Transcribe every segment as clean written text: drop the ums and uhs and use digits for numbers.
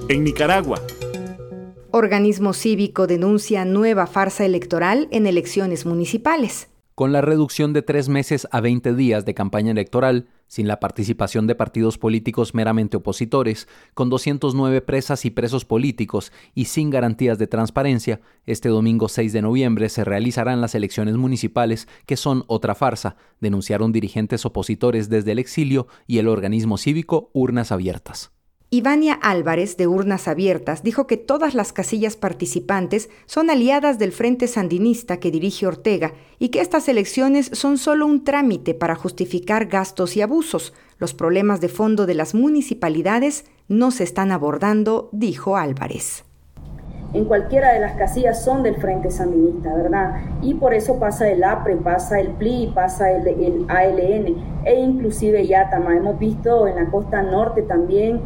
en Nicaragua. Organismo cívico denuncia nueva farsa electoral en elecciones municipales. Con la reducción de 3 meses a 20 días de campaña electoral, sin la participación de partidos políticos meramente opositores, con 209 presas y presos políticos y sin garantías de transparencia, este domingo 6 de noviembre se realizarán las elecciones municipales, que son otra farsa, denunciaron dirigentes opositores desde el exilio y el organismo cívico Urnas Abiertas. Ivania Álvarez, de Urnas Abiertas, dijo que todas las casillas participantes son aliadas del Frente Sandinista que dirige Ortega y que estas elecciones son solo un trámite para justificar gastos y abusos. Los problemas de fondo de las municipalidades no se están abordando, dijo Álvarez. En cualquiera de las casillas son del Frente Sandinista, ¿verdad? Y por eso pasa el APRE, pasa el PLI, pasa el ALN e inclusive Yátama. Hemos visto en la costa norte también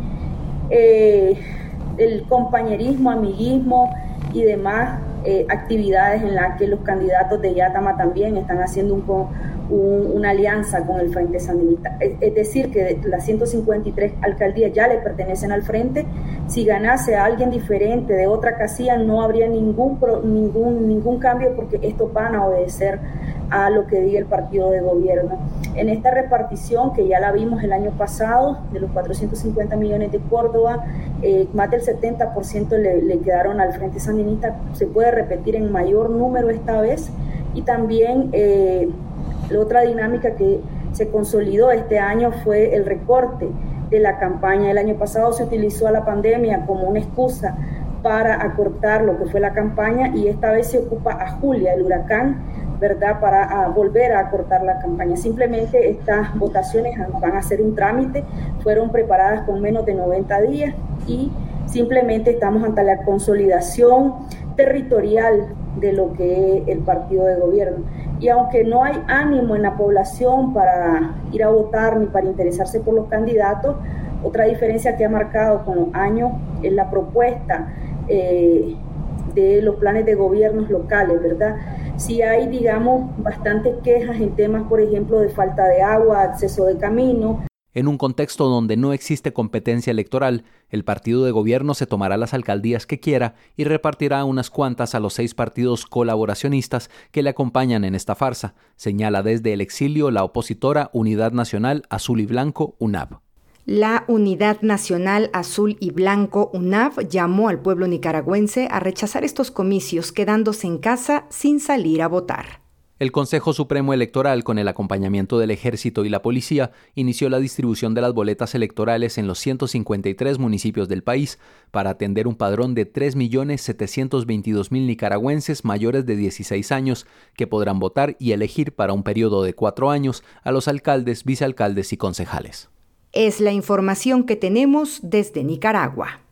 el compañerismo, amiguismo y demás actividades en las que los candidatos de Yátama también están haciendo una alianza con el Frente Sandinista. Es decir, que las 153 alcaldías ya le pertenecen al Frente. Si ganase a alguien diferente de otra casilla no habría ningún cambio, porque estos van a obedecer a lo que diga el partido de gobierno. En esta repartición, que ya la vimos el año pasado, de los 450 millones de Córdoba, más del 70% le quedaron al Frente Sandinista. Se puede repetir en mayor número esta vez. Y también la otra dinámica que se consolidó este año fue el recorte de la campaña. El año pasado se utilizó a la pandemia como una excusa para acortar lo que fue la campaña, y esta vez se ocupa a Julia, el huracán, ¿verdad?, para volver a acortar la campaña. Simplemente estas votaciones van a ser un trámite, fueron preparadas con menos de 90 días y simplemente estamos ante la consolidación territorial de lo que es el partido de gobierno. Y aunque no hay ánimo en la población para ir a votar ni para interesarse por los candidatos, otra diferencia que ha marcado con los años es la propuesta de los planes de gobiernos locales, ¿verdad? Sí hay, digamos, bastantes quejas en temas, por ejemplo, de falta de agua, acceso de camino. En un contexto donde no existe competencia electoral, el partido de gobierno se tomará las alcaldías que quiera y repartirá unas cuantas a los 6 partidos colaboracionistas que le acompañan en esta farsa, señala desde el exilio la opositora Unidad Nacional Azul y Blanco, UNAB. La Unidad Nacional Azul y Blanco, UNAB, llamó al pueblo nicaragüense a rechazar estos comicios, quedándose en casa sin salir a votar. El Consejo Supremo Electoral, con el acompañamiento del Ejército y la Policía, inició la distribución de las boletas electorales en los 153 municipios del país para atender un padrón de 3.722.000 nicaragüenses mayores de 16 años que podrán votar y elegir para un periodo de 4 años a los alcaldes, vicealcaldes y concejales. Es la información que tenemos desde Nicaragua.